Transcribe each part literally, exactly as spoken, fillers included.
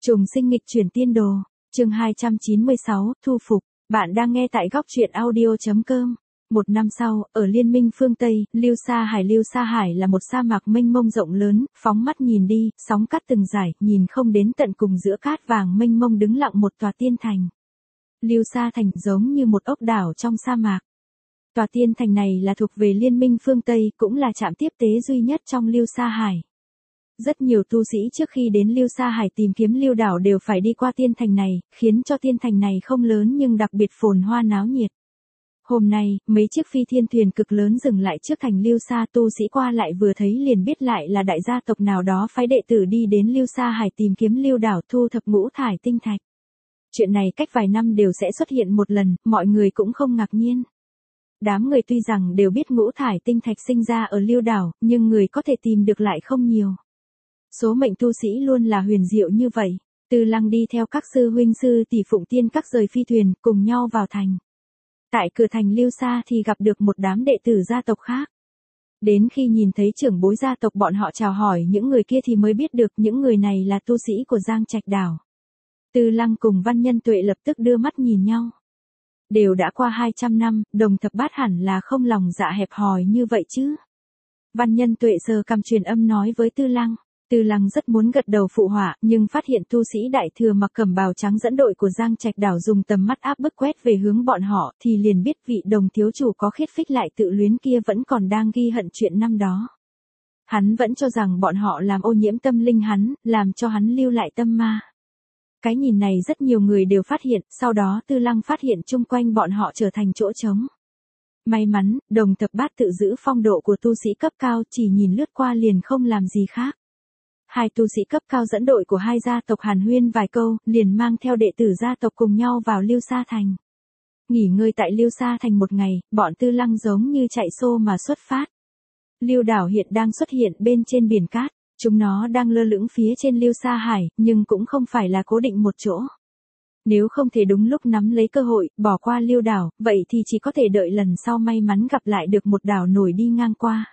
Trùng sinh nghịch chuyển tiên đồ, chương hai trăm chín mươi sáu, thu phục. Bạn đang nghe tại góc truyện audio.com. Một năm sau, ở Liên minh phương Tây, Lưu Sa Hải Lưu Sa Hải là một sa mạc mênh mông rộng lớn, phóng mắt nhìn đi, sóng cát từng dải, nhìn không đến tận cùng giữa cát vàng mênh mông đứng lặng một tòa tiên thành. Lưu Sa Thành giống như một ốc đảo trong sa mạc. Tòa tiên thành này là thuộc về Liên minh phương Tây, cũng là trạm tiếp tế duy nhất trong Lưu Sa Hải. Rất nhiều tu sĩ trước khi đến Lưu Sa Hải tìm kiếm Lưu đảo đều phải đi qua tiên thành này, khiến cho tiên thành này không lớn nhưng đặc biệt phồn hoa náo nhiệt. Hôm nay, mấy chiếc phi thiên thuyền cực lớn dừng lại trước thành Lưu Sa, tu sĩ qua lại vừa thấy liền biết lại là đại gia tộc nào đó phái đệ tử đi đến Lưu Sa Hải tìm kiếm Lưu đảo thu thập ngũ thải tinh thạch. Chuyện này cách vài năm đều sẽ xuất hiện một lần, mọi người cũng không ngạc nhiên. Đám người tuy rằng đều biết ngũ thải tinh thạch sinh ra ở Lưu đảo, nhưng người có thể tìm được lại không nhiều. Số mệnh tu sĩ luôn là huyền diệu như vậy. Tư Lăng đi theo các sư huynh sư tỷ Phụng Tiên các rời phi thuyền, cùng nhau vào thành. Tại cửa thành Lưu Sa thì gặp được một đám đệ tử gia tộc khác. Đến khi nhìn thấy trưởng bối gia tộc bọn họ chào hỏi những người kia thì mới biết được những người này là tu sĩ của Giang Trạch đảo. Tư Lăng cùng Văn Nhân Tuệ lập tức đưa mắt nhìn nhau. Đều đã qua hai trăm năm, Đồng Thập Bát hẳn là không lòng dạ hẹp hòi như vậy chứ. Văn Nhân Tuệ sờ cằm truyền âm nói với Tư Lăng. Tư Lăng rất muốn gật đầu phụ họa, nhưng phát hiện tu sĩ đại thừa mặc cẩm bào trắng dẫn đội của Giang Trạch đảo dùng tầm mắt áp bức quét về hướng bọn họ, thì liền biết vị Đồng thiếu chủ có khiết phích lại tự luyến kia vẫn còn đang ghi hận chuyện năm đó. Hắn vẫn cho rằng bọn họ làm ô nhiễm tâm linh hắn, làm cho hắn lưu lại tâm ma. Cái nhìn này rất nhiều người đều phát hiện, sau đó Tư Lăng phát hiện chung quanh bọn họ trở thành chỗ trống. May mắn, Đồng Thập Bát tự giữ phong độ của tu sĩ cấp cao, chỉ nhìn lướt qua liền không làm gì khác. Hai tu sĩ cấp cao dẫn đội của hai gia tộc hàn huyên vài câu, liền mang theo đệ tử gia tộc cùng nhau vào Lưu Sa Thành. Nghỉ ngơi tại Lưu Sa Thành một ngày, bọn Tư Lăng giống như chạy xô mà xuất phát. Lưu đảo hiện đang xuất hiện bên trên biển cát, chúng nó đang lơ lửng phía trên Lưu Sa Hải, nhưng cũng không phải là cố định một chỗ. Nếu không thể đúng lúc nắm lấy cơ hội, bỏ qua Lưu đảo, vậy thì chỉ có thể đợi lần sau may mắn gặp lại được một đảo nổi đi ngang qua.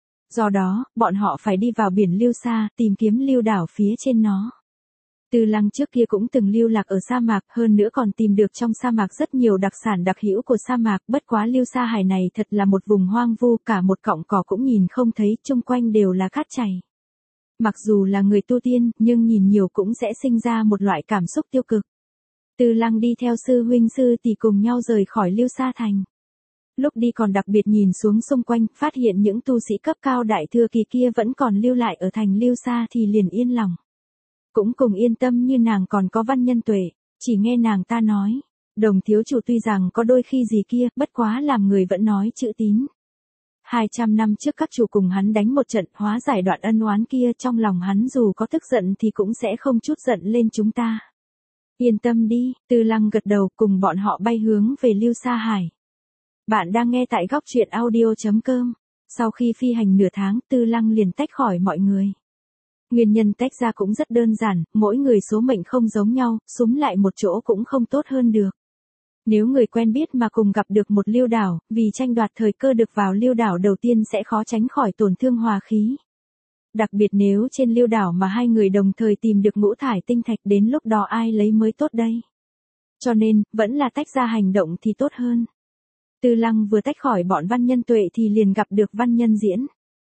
Do đó, bọn họ phải đi vào biển Lưu Sa, tìm kiếm Lưu đảo phía trên nó. Tư Lăng trước kia cũng từng lưu lạc ở sa mạc, hơn nữa còn tìm được trong sa mạc rất nhiều đặc sản đặc hữu của sa mạc, bất quá Lưu Sa Hải này thật là một vùng hoang vu, cả một cọng cỏ cũng nhìn không thấy, chung quanh đều là cát chảy. Mặc dù là người tu tiên, nhưng nhìn nhiều cũng sẽ sinh ra một loại cảm xúc tiêu cực. Tư Lăng đi theo sư huynh sư tỷ cùng nhau rời khỏi Lưu Sa Thành. Lúc đi còn đặc biệt nhìn xuống xung quanh, phát hiện những tu sĩ cấp cao đại thừa kỳ kia vẫn còn lưu lại ở thành Lưu Sa thì liền yên lòng. Cũng cùng yên tâm như nàng còn có Văn Nhân Tuệ, chỉ nghe nàng ta nói, Đồng thiếu chủ tuy rằng có đôi khi gì kia, bất quá làm người vẫn nói chữ tín. Hai trăm năm trước các chủ cùng hắn đánh một trận, hóa giải đoạn ân oán kia, trong lòng hắn dù có tức giận thì cũng sẽ không chút giận lên chúng ta. Yên tâm đi, Tư Lăng gật đầu, cùng bọn họ bay hướng về Lưu Sa Hải. Bạn đang nghe tại góc truyện audio.com. Sau khi phi hành nửa tháng, Tư Lăng liền tách khỏi mọi người. Nguyên nhân tách ra cũng rất đơn giản, mỗi người số mệnh không giống nhau, súm lại một chỗ cũng không tốt hơn được. Nếu người quen biết mà cùng gặp được một Lưu đảo, vì tranh đoạt thời cơ được vào Lưu đảo đầu tiên sẽ khó tránh khỏi tổn thương hòa khí. Đặc biệt nếu trên Lưu đảo mà hai người đồng thời tìm được ngũ thải tinh thạch, đến lúc đó ai lấy mới tốt đây. Cho nên, vẫn là tách ra hành động thì tốt hơn. Tư Lăng vừa tách khỏi bọn Văn Nhân Tuệ thì liền gặp được Văn Nhân Diễn.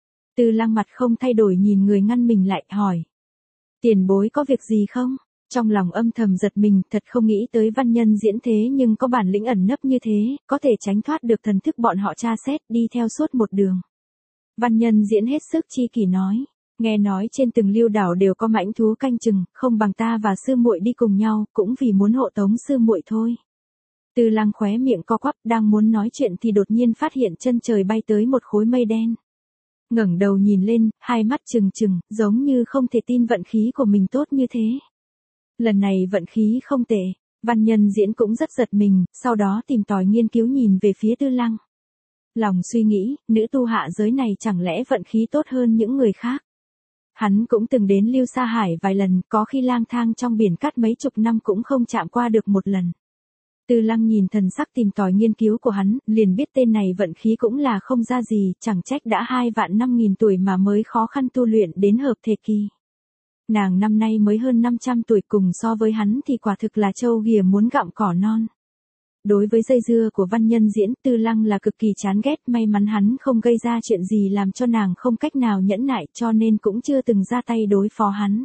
Tư Lăng mặt không thay đổi nhìn người ngăn mình lại, hỏi. Tiền bối có việc gì không? Trong lòng âm thầm giật mình, thật không nghĩ tới Văn Nhân Diễn thế nhưng có bản lĩnh ẩn nấp như thế, có thể tránh thoát được thần thức bọn họ tra xét, đi theo suốt một đường. Văn Nhân Diễn hết sức chi kỷ nói. Nghe nói trên từng Lưu đảo đều có mãnh thú canh chừng, không bằng ta và sư muội đi cùng nhau, cũng vì muốn hộ tống sư muội thôi. Tư Lăng khóe miệng co quắp, đang muốn nói chuyện thì đột nhiên phát hiện chân trời bay tới một khối mây đen. Ngẩng đầu nhìn lên, hai mắt trừng trừng, giống như không thể tin vận khí của mình tốt như thế. Lần này vận khí không tệ, Văn Nhân Diễn cũng rất giật mình, sau đó tìm tòi nghiên cứu nhìn về phía Tư Lăng. Lòng suy nghĩ, nữ tu hạ giới này chẳng lẽ vận khí tốt hơn những người khác. Hắn cũng từng đến Lưu Sa Hải vài lần, có khi lang thang trong biển cát mấy chục năm cũng không chạm qua được một lần. Tư Lăng nhìn thần sắc tìm tòi nghiên cứu của hắn, liền biết tên này vận khí cũng là không ra gì, chẳng trách đã hai vạn năm nghìn tuổi mà mới khó khăn tu luyện đến hợp thể kỳ. Nàng năm nay mới hơn năm trăm tuổi, cùng so với hắn thì quả thực là trâu ghìa muốn gặm cỏ non. Đối với dây dưa của Văn Nhân Diễn, Tư Lăng là cực kỳ chán ghét, may mắn hắn không gây ra chuyện gì làm cho nàng không cách nào nhẫn nại, cho nên cũng chưa từng ra tay đối phó hắn.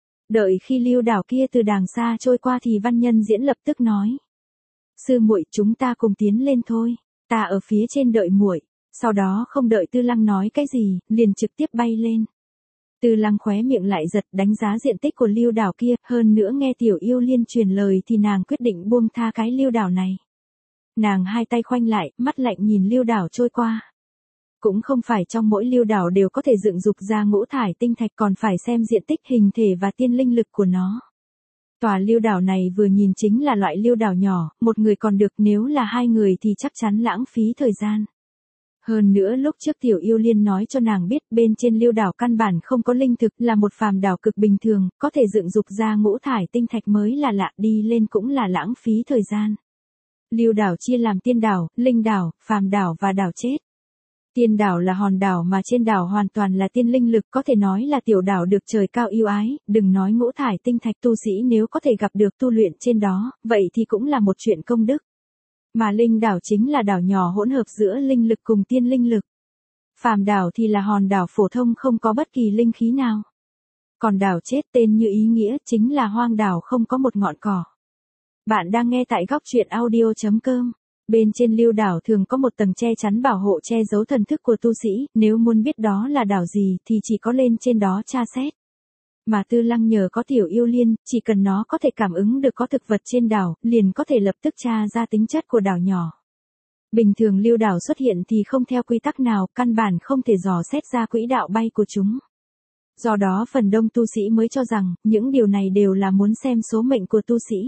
Đợi khi Lưu Đảo kia từ đàng xa trôi qua thì Văn Nhân Diễn lập tức nói: "Sư muội, chúng ta cùng tiến lên thôi, ta ở phía trên đợi muội." Sau đó không đợi Tư Lăng nói cái gì, liền trực tiếp bay lên. Tư Lăng khóe miệng lại giật, đánh giá diện tích của Lưu Đảo kia, hơn nữa nghe Tiểu Yêu Liên truyền lời thì nàng quyết định buông tha cái Lưu Đảo này. Nàng hai tay khoanh lại, mắt lạnh nhìn Lưu Đảo trôi qua. Cũng không phải trong mỗi Lưu Đảo đều có thể dựng dục ra ngũ thải tinh thạch, còn phải xem diện tích, hình thể và tiên linh lực của nó. Tòa Lưu Đảo này vừa nhìn chính là loại Lưu Đảo nhỏ, một người còn được, nếu là hai người thì chắc chắn lãng phí thời gian. Hơn nữa lúc trước Tiểu Yêu Liên nói cho nàng biết bên trên Lưu Đảo căn bản không có linh thực, là một phàm đảo cực bình thường, có thể dựng dục ra ngũ thải tinh thạch mới là lạ, đi lên cũng là lãng phí thời gian. Lưu Đảo chia làm tiên đảo, linh đảo, phàm đảo và đảo chết. Tiên đảo là hòn đảo mà trên đảo hoàn toàn là tiên linh lực, có thể nói là tiểu đảo được trời cao yêu ái, đừng nói ngũ thải tinh thạch, tu sĩ nếu có thể gặp được tu luyện trên đó, vậy thì cũng là một chuyện công đức. Mà linh đảo chính là đảo nhỏ hỗn hợp giữa linh lực cùng tiên linh lực. Phàm đảo thì là hòn đảo phổ thông không có bất kỳ linh khí nào. Còn đảo chết tên như ý nghĩa, chính là hoang đảo không có một ngọn cỏ. Bạn đang nghe tại góc truyện audio chấm com. Bên trên Lưu Đảo thường có một tầng che chắn bảo hộ che giấu thần thức của tu sĩ, nếu muốn biết đó là đảo gì thì chỉ có lên trên đó tra xét. Mà Tư Lăng nhờ có Tiểu Yêu Liên, chỉ cần nó có thể cảm ứng được có thực vật trên đảo, liền có thể lập tức tra ra tính chất của đảo nhỏ. Bình thường Lưu Đảo xuất hiện thì không theo quy tắc nào, căn bản không thể dò xét ra quỹ đạo bay của chúng. Do đó phần đông tu sĩ mới cho rằng, những điều này đều là muốn xem số mệnh của tu sĩ.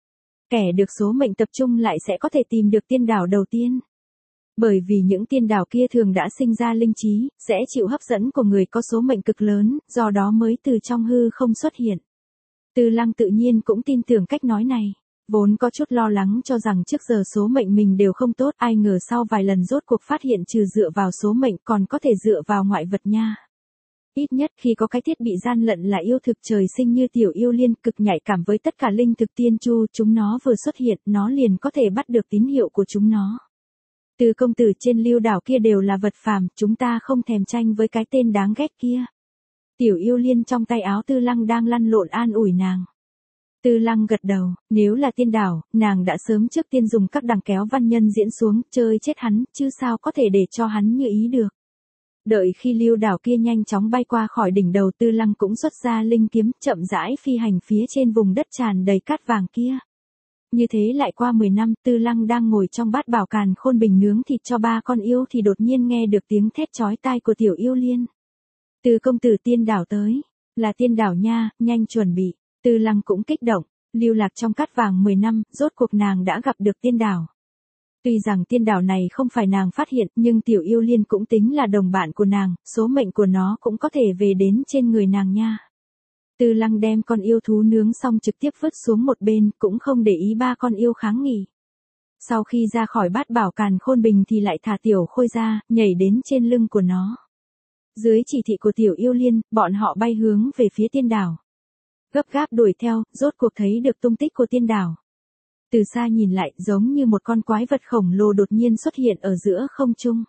Kẻ được số mệnh tập trung lại sẽ có thể tìm được tiên đảo đầu tiên. Bởi vì những tiên đảo kia thường đã sinh ra linh trí, sẽ chịu hấp dẫn của người có số mệnh cực lớn, do đó mới từ trong hư không xuất hiện. Tư Lăng tự nhiên cũng tin tưởng cách nói này. Vốn có chút lo lắng cho rằng trước giờ số mệnh mình đều không tốt, ai ngờ sau vài lần rốt cuộc phát hiện trừ dựa vào số mệnh còn có thể dựa vào ngoại vật nha. Ít nhất khi có cái thiết bị gian lận là yêu thực trời sinh như Tiểu Yêu Liên, cực nhạy cảm với tất cả linh thực tiên chu, chúng nó vừa xuất hiện, nó liền có thể bắt được tín hiệu của chúng nó. Từ công tử trên Lưu Đảo kia đều là vật phàm, chúng ta không thèm tranh với cái tên đáng ghét kia. Tiểu Yêu Liên trong tay áo Tư Lăng đang lăn lộn an ủi nàng. Tư Lăng gật đầu, nếu là tiên đảo, nàng đã sớm trước tiên dùng các đằng kéo Văn Nhân Diễn xuống, chơi chết hắn, chứ sao có thể để cho hắn như ý được. Đợi khi Lưu Đảo kia nhanh chóng bay qua khỏi đỉnh đầu, Tư Lăng cũng xuất ra linh kiếm, chậm rãi phi hành phía trên vùng đất tràn đầy cát vàng kia. Như thế lại qua mười năm, Tư Lăng đang ngồi trong bát bảo càn khôn bình nướng thịt cho ba con yêu thì đột nhiên nghe được tiếng thét chói tai của Tiểu Yêu Liên. Từ công tử tiên đảo tới, là tiên đảo nha, nhanh chuẩn bị. Tư Lăng cũng kích động, lưu lạc trong cát vàng mười năm, rốt cuộc nàng đã gặp được tiên đảo. Tuy rằng tiên đảo này không phải nàng phát hiện, nhưng Tiểu Yêu Liên cũng tính là đồng bạn của nàng, số mệnh của nó cũng có thể về đến trên người nàng nha. Tư Lăng đem con yêu thú nướng xong trực tiếp vứt xuống một bên, cũng không để ý ba con yêu kháng nghị. Sau khi ra khỏi bát bảo càn khôn bình thì lại thả Tiểu Khôi ra, nhảy đến trên lưng của nó. Dưới chỉ thị của Tiểu Yêu Liên, bọn họ bay hướng về phía tiên đảo. Gấp gáp đuổi theo, rốt cuộc thấy được tung tích của tiên đảo. Từ xa nhìn lại, giống như một con quái vật khổng lồ đột nhiên xuất hiện ở giữa không trung.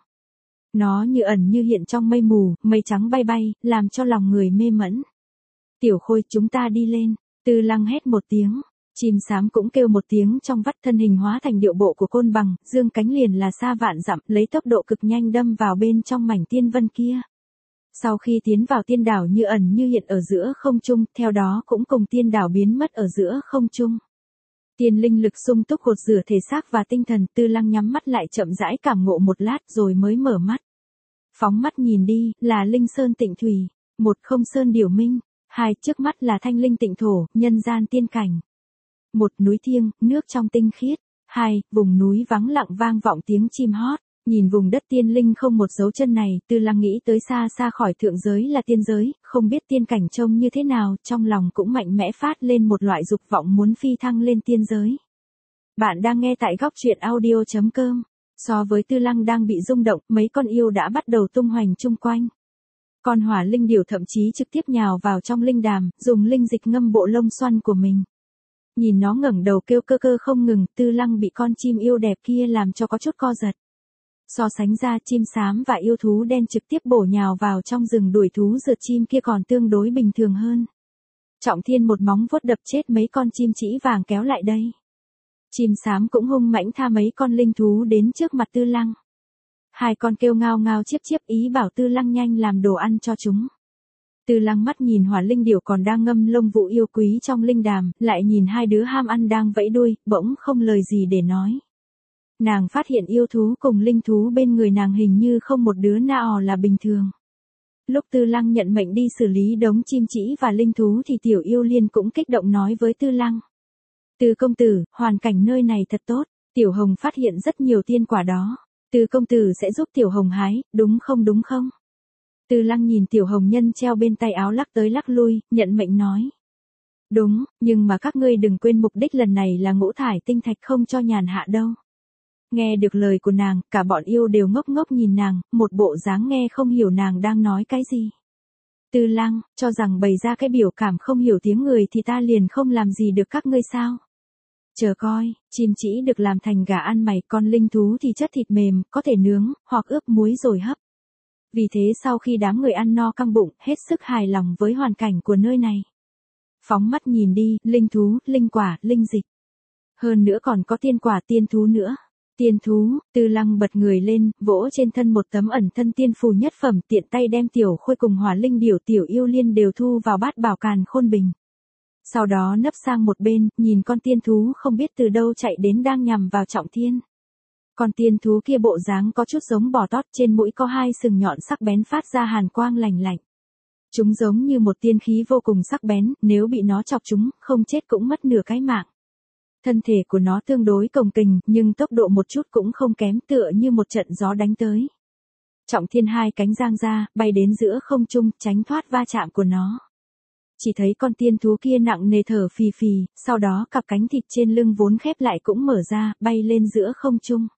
Nó như ẩn như hiện trong mây mù, mây trắng bay bay, làm cho lòng người mê mẫn. Tiểu Khôi, chúng ta đi lên. Tư Lăng hét một tiếng. Chim sám cũng kêu một tiếng trong vắt, thân hình hóa thành điệu bộ của côn bằng, dương cánh liền là xa vạn dặm, lấy tốc độ cực nhanh đâm vào bên trong mảnh tiên vân kia. Sau khi tiến vào tiên đảo như ẩn như hiện ở giữa không trung, theo đó cũng cùng tiên đảo biến mất ở giữa không trung. Tiên linh lực sung túc gột rửa thể xác và tinh thần, Tư Lăng nhắm mắt lại chậm rãi cảm ngộ một lát rồi mới mở mắt. Phóng mắt nhìn đi, là linh sơn tịnh thủy, một không sơn điểu minh, hai trước mắt là thanh linh tịnh thổ, nhân gian tiên cảnh. Một núi thiêng, nước trong tinh khiết, hai vùng núi vắng lặng vang vọng tiếng chim hót. Nhìn vùng đất tiên linh không một dấu chân này, Tư Lăng nghĩ tới xa xa khỏi thượng giới là tiên giới, không biết tiên cảnh trông như thế nào, trong lòng cũng mạnh mẽ phát lên một loại dục vọng muốn phi thăng lên tiên giới. Bạn đang nghe tại góc truyện audio chấm com. So với Tư Lăng đang bị rung động, mấy con yêu đã bắt đầu tung hoành chung quanh. Con hỏa linh điểu thậm chí trực tiếp nhào vào trong linh đàm, dùng linh dịch ngâm bộ lông xoăn của mình. Nhìn nó ngẩng đầu kêu cơ cơ không ngừng, Tư Lăng bị con chim yêu đẹp kia làm cho có chút co giật. So sánh ra, chim xám và yêu thú đen trực tiếp bổ nhào vào trong rừng đuổi thú rượt chim kia còn tương đối bình thường hơn. Trọng Thiên một móng vuốt đập chết mấy con chim chỉ vàng kéo lại đây. Chim xám cũng hung mãnh tha mấy con linh thú đến trước mặt Tư Lăng. Hai con kêu ngao ngao chiếp chiếp ý bảo Tư Lăng nhanh làm đồ ăn cho chúng. Tư Lăng mắt nhìn hỏa linh điểu còn đang ngâm lông vũ yêu quý trong linh đàm, lại nhìn hai đứa ham ăn đang vẫy đuôi, bỗng không lời gì để nói. Nàng phát hiện yêu thú cùng linh thú bên người nàng hình như không một đứa nào là bình thường. Lúc Tư Lăng nhận mệnh đi xử lý đống chim chỉ và linh thú thì Tiểu Yêu Liên cũng kích động nói với Tư Lăng. Từ công tử, hoàn cảnh nơi này thật tốt, Tiểu Hồng phát hiện rất nhiều tiên quả đó. Từ công tử sẽ giúp Tiểu Hồng hái, đúng không đúng không? Tư Lăng nhìn Tiểu Hồng nhân treo bên tay áo lắc tới lắc lui, nhận mệnh nói. Đúng, nhưng mà các ngươi đừng quên mục đích lần này là ngũ thải tinh thạch không cho nhàn hạ đâu. Nghe được lời của nàng, cả bọn yêu đều ngốc ngốc nhìn nàng, một bộ dáng nghe không hiểu nàng đang nói cái gì. Tư Lăng, cho rằng bày ra cái biểu cảm không hiểu tiếng người thì ta liền không làm gì được các ngươi sao? Chờ coi, chim chỉ được làm thành gà ăn mày, con linh thú thì chất thịt mềm, có thể nướng, hoặc ướp muối rồi hấp. Vì thế sau khi đám người ăn no căng bụng, hết sức hài lòng với hoàn cảnh của nơi này. Phóng mắt nhìn đi, linh thú, linh quả, linh dịch. Hơn nữa còn có tiên quả tiên thú nữa. Tiên thú, Tư Lăng bật người lên, vỗ trên thân một tấm ẩn thân tiên phù nhất phẩm, tiện tay đem Tiểu Khôi cùng hỏa linh điểu Tiểu Yêu Liên đều thu vào bát bảo càn khôn bình. Sau đó nấp sang một bên, nhìn con tiên thú không biết từ đâu chạy đến đang nhằm vào Trọng Thiên. Con tiên thú kia bộ dáng có chút giống bò tót, trên mũi có hai sừng nhọn sắc bén phát ra hàn quang lành lạnh. Chúng giống như một tiên khí vô cùng sắc bén, nếu bị nó chọc chúng, không chết cũng mất nửa cái mạng. Thân thể của nó tương đối cồng kềnh, nhưng tốc độ một chút cũng không kém, tựa như một trận gió đánh tới. Trọng Thiên hai cánh giang ra, bay đến giữa không trung, tránh thoát va chạm của nó. Chỉ thấy con tiên thú kia nặng nề thở phì phì, sau đó cặp cánh thịt trên lưng vốn khép lại cũng mở ra, bay lên giữa không trung.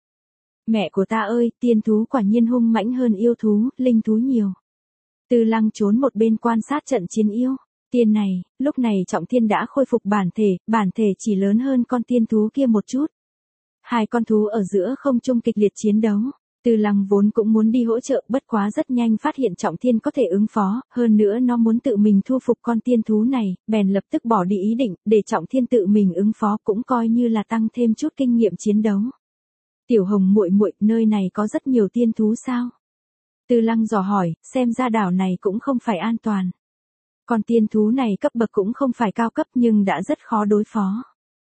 Mẹ của ta ơi, tiên thú quả nhiên hung mãnh hơn yêu thú, linh thú nhiều. Tư Lăng trốn một bên quan sát trận chiến yêu. Tiên này, lúc này Trọng Thiên đã khôi phục bản thể, bản thể chỉ lớn hơn con tiên thú kia một chút. Hai con thú ở giữa không trung kịch liệt chiến đấu. Tư Lăng vốn cũng muốn đi hỗ trợ, bất quá rất nhanh phát hiện Trọng Thiên có thể ứng phó, hơn nữa nó muốn tự mình thu phục con tiên thú này, bèn lập tức bỏ đi ý định, để Trọng Thiên tự mình ứng phó cũng coi như là tăng thêm chút kinh nghiệm chiến đấu. Tiểu Hồng muội muội, nơi này có rất nhiều tiên thú sao? Tư Lăng dò hỏi, xem ra đảo này cũng không phải an toàn. Con tiên thú này cấp bậc cũng không phải cao cấp nhưng đã rất khó đối phó.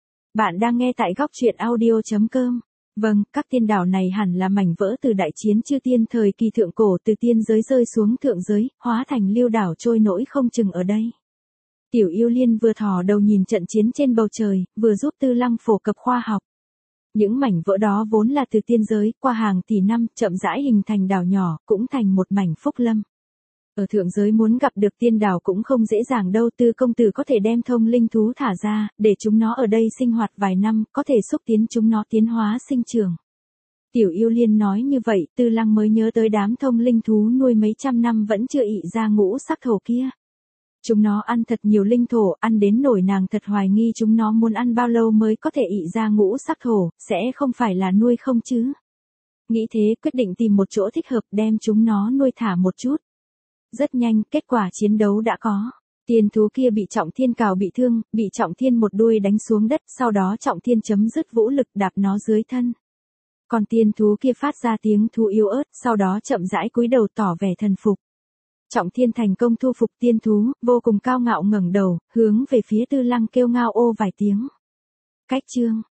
Bạn đang nghe tại góc truyện audio chấm com. Vâng, các tiên đảo này hẳn là mảnh vỡ từ đại chiến chư tiên thời kỳ thượng cổ, từ tiên giới rơi xuống thượng giới, hóa thành lưu đảo trôi nổi không chừng ở đây. Tiểu Yêu Liên vừa thò đầu nhìn trận chiến trên bầu trời, vừa giúp Tư Lăng phổ cập khoa học. Những mảnh vỡ đó vốn là từ tiên giới, qua hàng tỷ năm, chậm rãi hình thành đảo nhỏ, cũng thành một mảnh phúc lâm. Ở thượng giới muốn gặp được tiên đảo cũng không dễ dàng đâu, Tư công tử có thể đem thông linh thú thả ra, để chúng nó ở đây sinh hoạt vài năm, có thể xúc tiến chúng nó tiến hóa sinh trưởng. Tiểu Yêu Liên nói như vậy, Tư Lăng mới nhớ tới đám thông linh thú nuôi mấy trăm năm vẫn chưa ị ra ngũ sắc thổ kia. Chúng nó ăn thật nhiều linh thổ, ăn đến nổi nàng thật hoài nghi chúng nó muốn ăn bao lâu mới có thể ị ra ngũ sắc thổ, sẽ không phải là nuôi không chứ. Nghĩ thế quyết định tìm một chỗ thích hợp đem chúng nó nuôi thả một chút. Rất nhanh, kết quả chiến đấu đã có. Tiên thú kia bị Trọng Thiên cào bị thương, bị Trọng Thiên một đuôi đánh xuống đất, sau đó Trọng Thiên chấm dứt vũ lực đạp nó dưới thân. Còn tiên thú kia phát ra tiếng thú yếu ớt, sau đó chậm rãi cúi đầu tỏ vẻ thần phục. Trọng Thiên thành công thu phục tiên thú, vô cùng cao ngạo ngẩng đầu, hướng về phía Tư Lăng kêu ngao ô vài tiếng. Cách chương